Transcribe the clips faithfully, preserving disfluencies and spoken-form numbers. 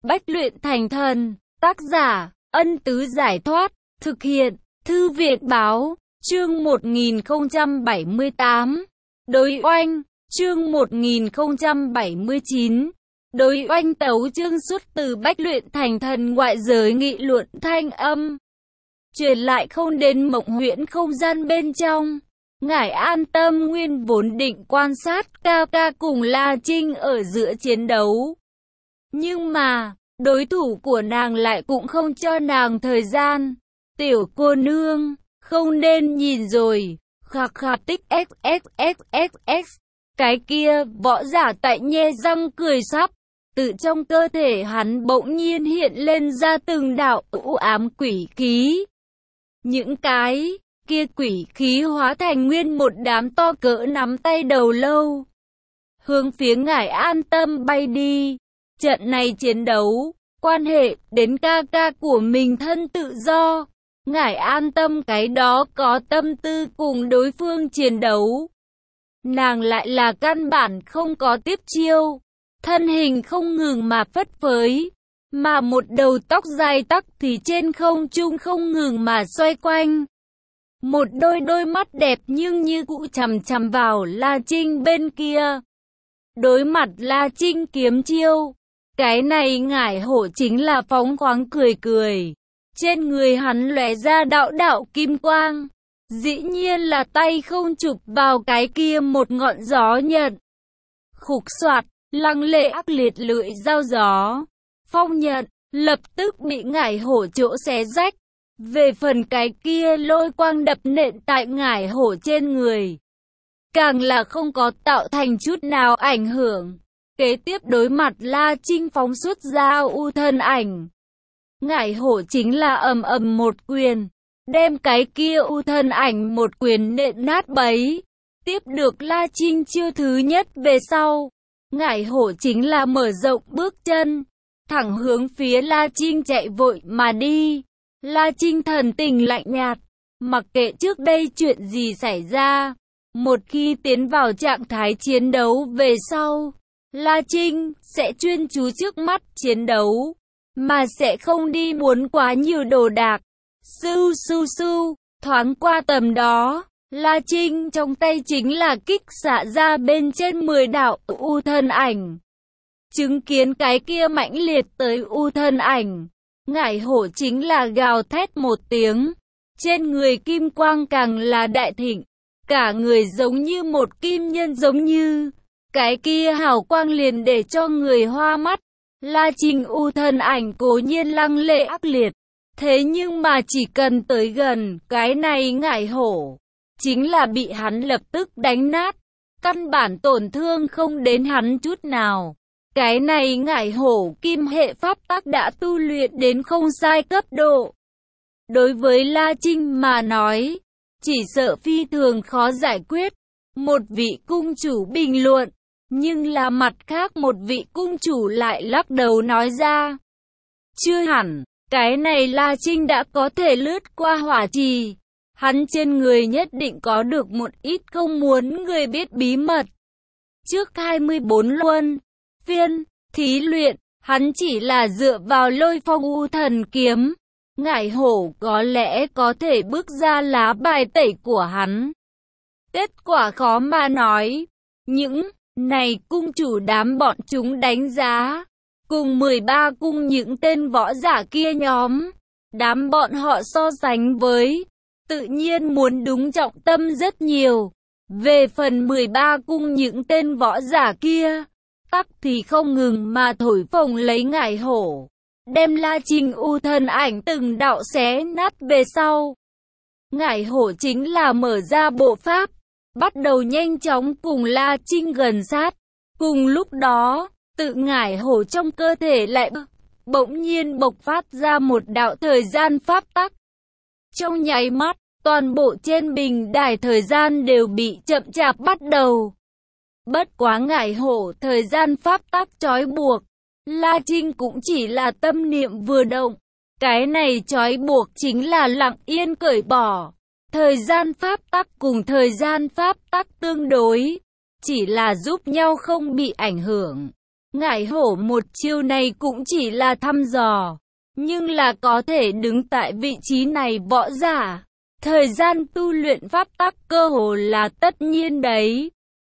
Bách luyện thành thần. Tác giả, Ân Tứ Giải Thoát. Thực hiện, Thư viện Báo. Chương một nghìn không trăm bảy mươi tám. Đối oanh. Chương một nghìn không trăm bảy mươi chín. Đối oanh. Tấu chương xuất từ Bách luyện thành thần ngoại giới nghị luận thanh âm. Truyền lại không đến mộng huyễn không gian bên trong. Ngải An Tâm nguyên vốn định quan sát ca ca cùng La Trinh ở giữa chiến đấu. Nhưng mà, đối thủ của nàng lại cũng không cho nàng thời gian. Tiểu cô nương, không nên nhìn rồi. Khạc khạc tích xxxxx. Cái kia, võ giả tại nhe răng cười sắp. Tự trong cơ thể hắn bỗng nhiên hiện lên ra từng đạo u ám quỷ khí. Những cái kia quỷ khí hóa thành nguyên một đám to cỡ nắm tay đầu lâu. Hướng phía Ngải An Tâm bay đi. Trận này chiến đấu, quan hệ đến ca ca của mình thân tự do. Ngải An Tâm cái đó có tâm tư cùng đối phương chiến đấu. Nàng lại là căn bản không có tiếp chiêu. Thân hình không ngừng mà phất phới. Mà một đầu tóc dài tắc thì trên không trung không ngừng mà xoay quanh. Một đôi đôi mắt đẹp nhưng như cũ chằm chằm vào La Trinh bên kia. Đối mặt La Trinh kiếm chiêu. Cái này Ngải Hổ chính là phóng khoáng cười cười. Trên người hắn lóe ra đạo đạo kim quang. Dĩ nhiên là tay không chụp vào cái kia một ngọn gió nhận. Khục soạt, lăng lệ ác liệt lưỡi dao gió. Phong nhận, lập tức bị Ngải Hổ chỗ xé rách. Về phần cái kia lôi quang đập nện tại Ngải Hổ trên người. Càng là không có tạo thành chút nào ảnh hưởng. Kế tiếp đối mặt La Trinh phóng xuất ra u thân ảnh. Ngải Hổ chính là ầm ầm một quyền. Đem cái kia u thân ảnh một quyền nện nát bấy. Tiếp được La Trinh chiêu thứ nhất về sau. Ngải Hổ chính là mở rộng bước chân. Thẳng hướng phía La Trinh chạy vội mà đi. La Trinh thần tình lạnh nhạt. Mặc kệ trước đây chuyện gì xảy ra. Một khi tiến vào trạng thái chiến đấu về sau. La Trinh sẽ chuyên chú trước mắt chiến đấu. Mà sẽ không đi muốn quá nhiều đồ đạc. Su su su. Thoáng qua tầm đó. La Trinh trong tay chính là kích xạ ra bên trên mười đạo u thân ảnh. Chứng kiến cái kia mãnh liệt tới u thân ảnh. Ngải Hổ chính là gào thét một tiếng. Trên người kim quang càng là đại thịnh. Cả người giống như một kim nhân giống như. Cái kia hào quang liền để cho người hoa mắt. La Trinh u thân ảnh cố nhiên lăng lệ ác liệt. Thế nhưng mà chỉ cần tới gần cái này Ngải Hổ. Chính là bị hắn lập tức đánh nát. Căn bản tổn thương không đến hắn chút nào. Cái này Ngải Hổ kim hệ pháp tắc đã tu luyện đến không sai cấp độ. Đối với La Trinh mà nói, chỉ sợ phi thường khó giải quyết. Một vị cung chủ bình luận, nhưng là mặt khác một vị cung chủ lại lắc đầu nói ra. Chưa hẳn, cái này La Trinh đã có thể lướt qua hỏa trì. Hắn trên người nhất định có được một ít không muốn người biết bí mật. Trước hai mươi bốn luân phiên thí luyện, hắn chỉ là dựa vào lôi phong u thần kiếm. Ngải Hổ có lẽ có thể bước ra lá bài tẩy của hắn. Kết quả khó mà nói. Những này cung chủ đám bọn chúng đánh giá. Cùng mười ba cung những tên võ giả kia nhóm. Đám bọn họ so sánh với. Tự nhiên muốn đúng trọng tâm rất nhiều. Về phần mười ba cung những tên võ giả kia. Tắc thì không ngừng mà thổi phồng lấy Ngải Hổ. Đem La Trinh u thân ảnh từng đạo xé nát về sau. Ngải Hổ chính là mở ra bộ pháp. Bắt đầu nhanh chóng cùng La Trinh gần sát. Cùng lúc đó, tự Ngải Hổ trong cơ thể lại bỗng nhiên bộc phát ra một đạo thời gian pháp tắc. Trong nháy mắt, toàn bộ trên bình đài thời gian đều bị chậm chạp bắt đầu. Bất quá Ngải Hổ thời gian pháp tắc trói buộc. La Trinh cũng chỉ là tâm niệm vừa động. Cái này trói buộc chính là lặng yên cởi bỏ. Thời gian pháp tắc cùng thời gian pháp tắc tương đối. Chỉ là giúp nhau không bị ảnh hưởng. Ngải hổ một chiêu này cũng chỉ là thăm dò, nhưng là có thể đứng tại vị trí này võ giả. Thời gian tu luyện pháp tắc cơ hồ là tất nhiên đấy.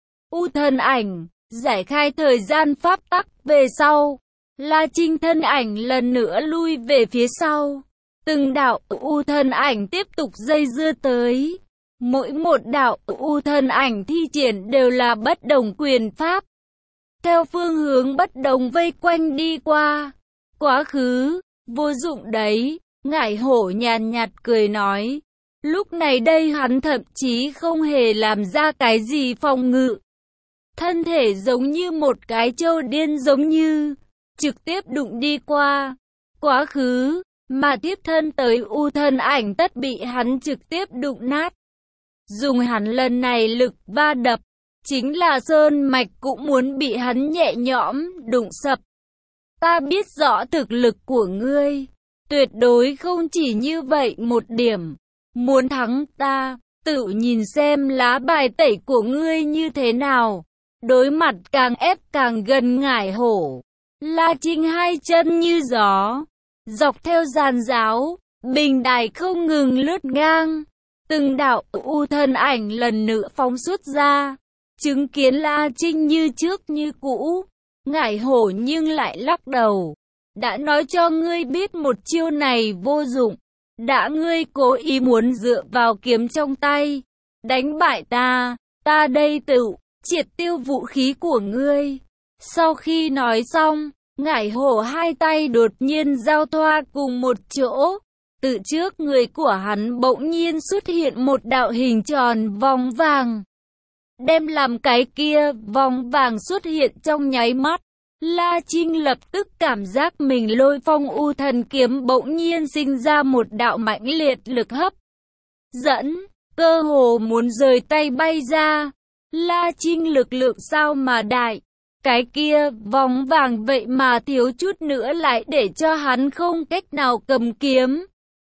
U thân ảnh, giải khai thời gian pháp tắc về sau. La Trinh thân ảnh lần nữa lui về phía sau. Từng đạo U thân ảnh tiếp tục dây dưa tới. Mỗi một đạo U thân ảnh thi triển đều là bất đồng quyền pháp. Theo phương hướng bất đồng vây quanh đi qua. Quá khứ, vô dụng đấy, Ngải hổ nhàn nhạt cười nói. Lúc này đây hắn thậm chí không hề làm ra cái gì phòng ngự. Thân thể giống như một cái trâu điên giống như, trực tiếp đụng đi qua. Quá khứ, mà tiếp thân tới U thân ảnh tất bị hắn trực tiếp đụng nát. Dùng hắn lần này lực va đập, chính là sơn mạch cũng muốn bị hắn nhẹ nhõm đụng sập. Ta biết rõ thực lực của ngươi, tuyệt đối không chỉ như vậy một điểm. Muốn thắng ta, tự nhìn xem lá bài tẩy của ngươi như thế nào. Đối mặt càng ép càng gần Ngải hổ, La Trinh hai chân như gió, dọc theo giàn giáo, bình đài không ngừng lướt ngang. Từng đạo U thân ảnh lần nữa phóng xuất ra, chứng kiến La Trinh như trước như cũ. Ngải hổ nhưng lại lắc đầu. Đã nói cho ngươi biết một chiêu này vô dụng. Đã ngươi cố ý muốn dựa vào kiếm trong tay, đánh bại ta, ta đây tự triệt tiêu vũ khí của ngươi. Sau khi nói xong, Ngải hổ hai tay đột nhiên giao thoa cùng một chỗ. Từ trước người của hắn bỗng nhiên xuất hiện một đạo hình tròn vòng vàng. Đem làm cái kia vòng vàng xuất hiện trong nháy mắt. La Trinh lập tức cảm giác mình lôi phong U thần kiếm bỗng nhiên sinh ra một đạo mãnh liệt lực hấp dẫn, cơ hồ muốn rời tay bay ra. La Trinh lực lượng sao mà đại, cái kia vòng vàng vậy mà thiếu chút nữa lại để cho hắn không cách nào cầm kiếm.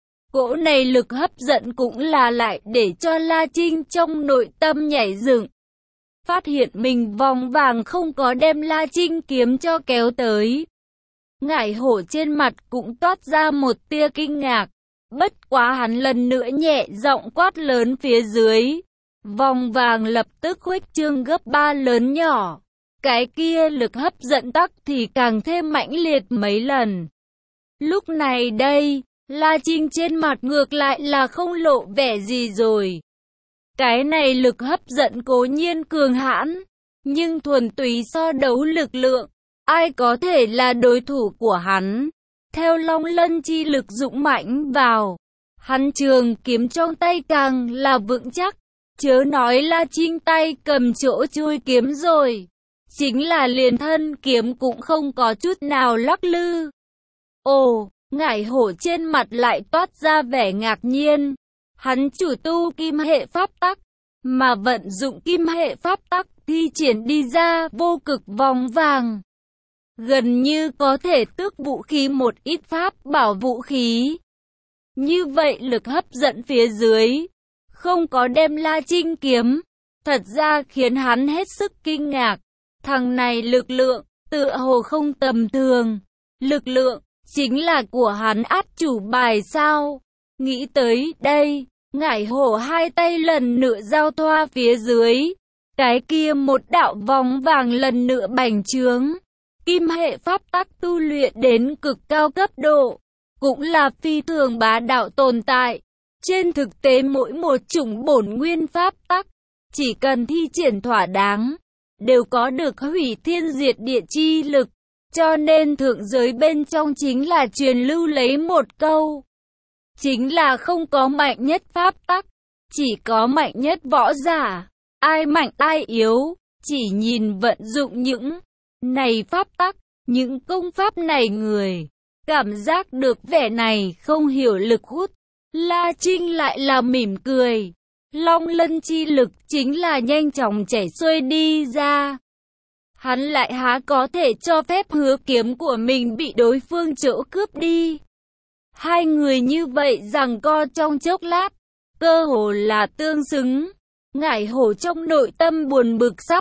Cỗ này lực hấp dẫn cũng là lại để cho La Trinh trong nội tâm nhảy dựng. Phát hiện mình vòng vàng không có đem La Trinh kiếm cho kéo tới. Ngải hổ trên mặt cũng toát ra một tia kinh ngạc. Bất quá hắn lần nữa nhẹ giọng quát lớn phía dưới. Vòng vàng lập tức khuếch trương gấp ba lớn nhỏ. Cái kia lực hấp dẫn tắc thì càng thêm mãnh liệt mấy lần. Lúc này đây, La Trinh trên mặt ngược lại là không lộ vẻ gì rồi. Cái này lực hấp dẫn cố nhiên cường hãn, nhưng thuần túy so đấu lực lượng, ai có thể là đối thủ của hắn. Theo Long Lân chi lực dũng mãnh vào, hắn trường kiếm trong tay càng là vững chắc, chớ nói La Trinh tay cầm chỗ chui kiếm rồi, chính là liền thân kiếm cũng không có chút nào lắc lư. Ồ, Ngải hổ trên mặt lại toát ra vẻ ngạc nhiên. Hắn chủ tu kim hệ pháp tắc, mà vận dụng kim hệ pháp tắc thi triển đi ra vô cực vòng vàng. Gần như có thể tước vũ khí một ít pháp bảo vũ khí. Như vậy lực hấp dẫn phía dưới, không có đem La Trinh kiếm, thật ra khiến hắn hết sức kinh ngạc. Thằng này lực lượng, tựa hồ không tầm thường. Lực lượng, chính là của hắn át chủ bài sao? Nghĩ tới đây, Ngải hổ hai tay lần nữa giao thoa phía dưới. Cái kia một đạo vòng vàng lần nữa bành trướng. Kim hệ pháp tắc tu luyện đến cực cao cấp độ, cũng là phi thường bá đạo tồn tại. Trên thực tế mỗi một chủng bổn nguyên pháp tắc, chỉ cần thi triển thỏa đáng, đều có được hủy thiên diệt địa chi lực. Cho nên thượng giới bên trong chính là truyền lưu lấy một câu. Chính là không có mạnh nhất pháp tắc, chỉ có mạnh nhất võ giả. Ai mạnh ai yếu, chỉ nhìn vận dụng những này pháp tắc, những công pháp này người. Cảm giác được vẻ này không hiểu lực hút. La Trinh lại là mỉm cười. Long lân chi lực chính là nhanh chóng chảy xuôi đi ra. Hắn lại há có thể cho phép hứa kiếm của mình bị đối phương chỗ cướp đi. Hai người như vậy giằng co trong chốc lát, cơ hồ là tương xứng. Ngải hổ trong nội tâm buồn bực sắp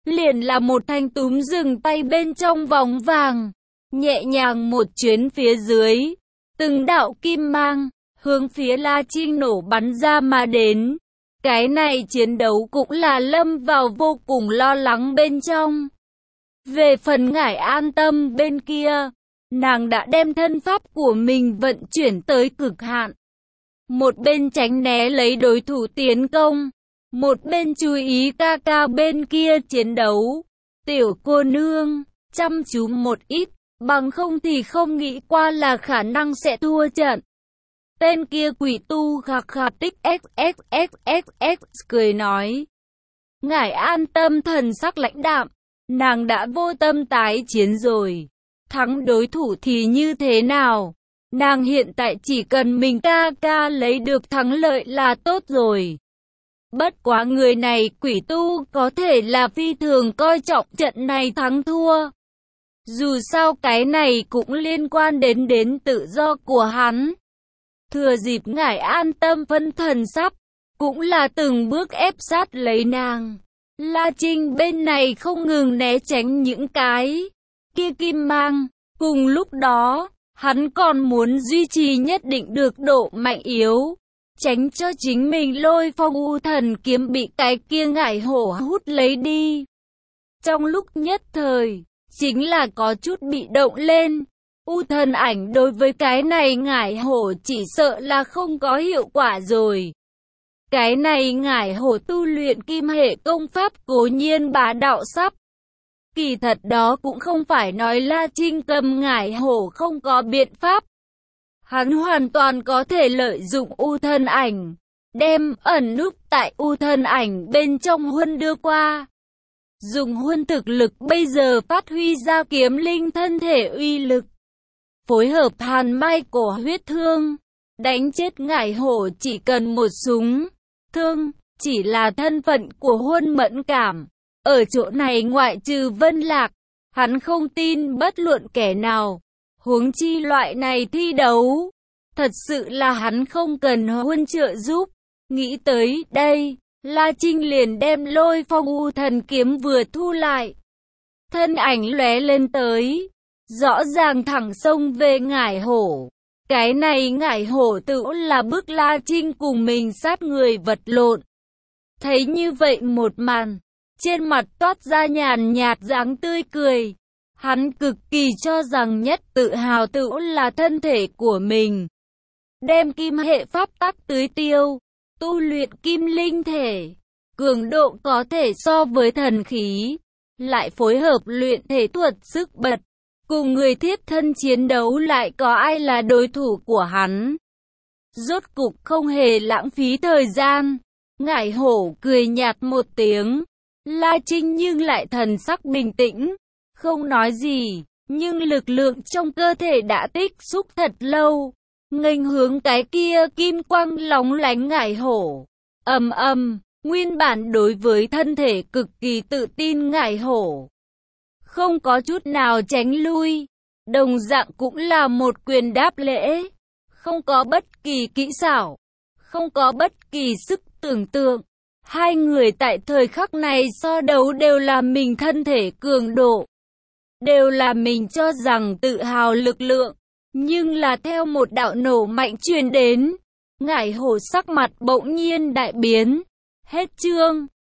liền là một thanh túm dừng tay bên trong vòng vàng, nhẹ nhàng một chuyến phía dưới, từng đạo kim mang, hướng phía La Trinh nổ bắn ra mà đến. Cái này chiến đấu cũng là lâm vào vô cùng lo lắng bên trong. Về phần Ngải An Tâm bên kia, nàng đã đem thân pháp của mình vận chuyển tới cực hạn. Một bên tránh né lấy đối thủ tiến công, một bên chú ý ca ca bên kia chiến đấu. Tiểu cô nương, chăm chú một ít, bằng không thì không nghĩ qua là khả năng sẽ thua trận. Tên kia quỷ tu khạc khạc tích xxxxx cười nói. Ngải An Tâm thần sắc lãnh đạm, nàng đã vô tâm tái chiến rồi. Thắng đối thủ thì như thế nào? Nàng hiện tại chỉ cần mình ca ca lấy được thắng lợi là tốt rồi. Bất quá người này quỷ tu có thể là phi thường coi trọng trận này thắng thua. Dù sao cái này cũng liên quan đến đến tự do của hắn. Thừa dịp Ngải An Tâm phân thần sắp, cũng là từng bước ép sát lấy nàng. La Trinh bên này không ngừng né tránh những cái kia kim mang. Cùng lúc đó, hắn còn muốn duy trì nhất định được độ mạnh yếu, tránh cho chính mình Lôi Phong U Thần kiếm bị cái kia Ngải Hổ hút lấy đi. Trong lúc nhất thời, chính là có chút bị động lên. U Thần ảnh đối với cái này Ngải Hổ chỉ sợ là không có hiệu quả rồi. Cái này Ngải Hổ tu luyện kim hệ công pháp cố nhiên bá đạo sắp. Kỳ thật đó cũng không phải nói La Trinh cầm Ngải Hổ không có biện pháp. Hắn hoàn toàn có thể lợi dụng U Thần ảnh, đem ẩn núp tại U Thần ảnh bên trong huân đưa qua. Dùng huân thực lực bây giờ phát huy ra kiếm linh thân thể uy lực. Phối hợp hàn mai cổ huyết thương, đánh chết Ngải Hổ chỉ cần một súng thương, chỉ là thân phận của huân mẫn cảm. Ở chỗ này ngoại trừ Vân Lạc, hắn không tin bất luận kẻ nào. Huống chi loại này thi đấu, thật sự là hắn không cần huân trợ giúp. Nghĩ tới đây, La Trinh liền đem Lôi Phong U Thần kiếm vừa thu lại. Thân ảnh lóe lên tới, rõ ràng thẳng xông về Ngải Hổ. Cái này Ngải Hổ tự là bức La Trinh cùng mình sát người vật lộn. Thấy như vậy một màn, trên mặt toát ra nhàn nhạt dáng tươi cười. Hắn cực kỳ cho rằng nhất tự hào tự là thân thể của mình. Đem kim hệ pháp tắc tưới tiêu, tu luyện kim linh thể, cường độ có thể so với thần khí, lại phối hợp luyện thể thuật sức bật, cùng người thiết thân chiến đấu lại có ai là đối thủ của hắn. Rốt cục không hề lãng phí thời gian, Ngải Hổ cười nhạt một tiếng. La Trinh nhưng lại thần sắc bình tĩnh, không nói gì, nhưng lực lượng trong cơ thể đã tích xúc thật lâu, nghênh hướng cái kia kim quang lóng lánh Ngải Hổ. Ầm ầm, nguyên bản đối với thân thể cực kỳ tự tin Ngải Hổ, không có chút nào tránh lui, đồng dạng cũng là một quyền đáp lễ, không có bất kỳ kỹ xảo, không có bất kỳ sức tưởng tượng. Hai người tại thời khắc này so đấu đều là mình thân thể cường độ, đều là mình cho rằng tự hào lực lượng, nhưng là theo một đạo nổ mạnh truyền đến, Ngải Hổ sắc mặt bỗng nhiên đại biến. Hết chương.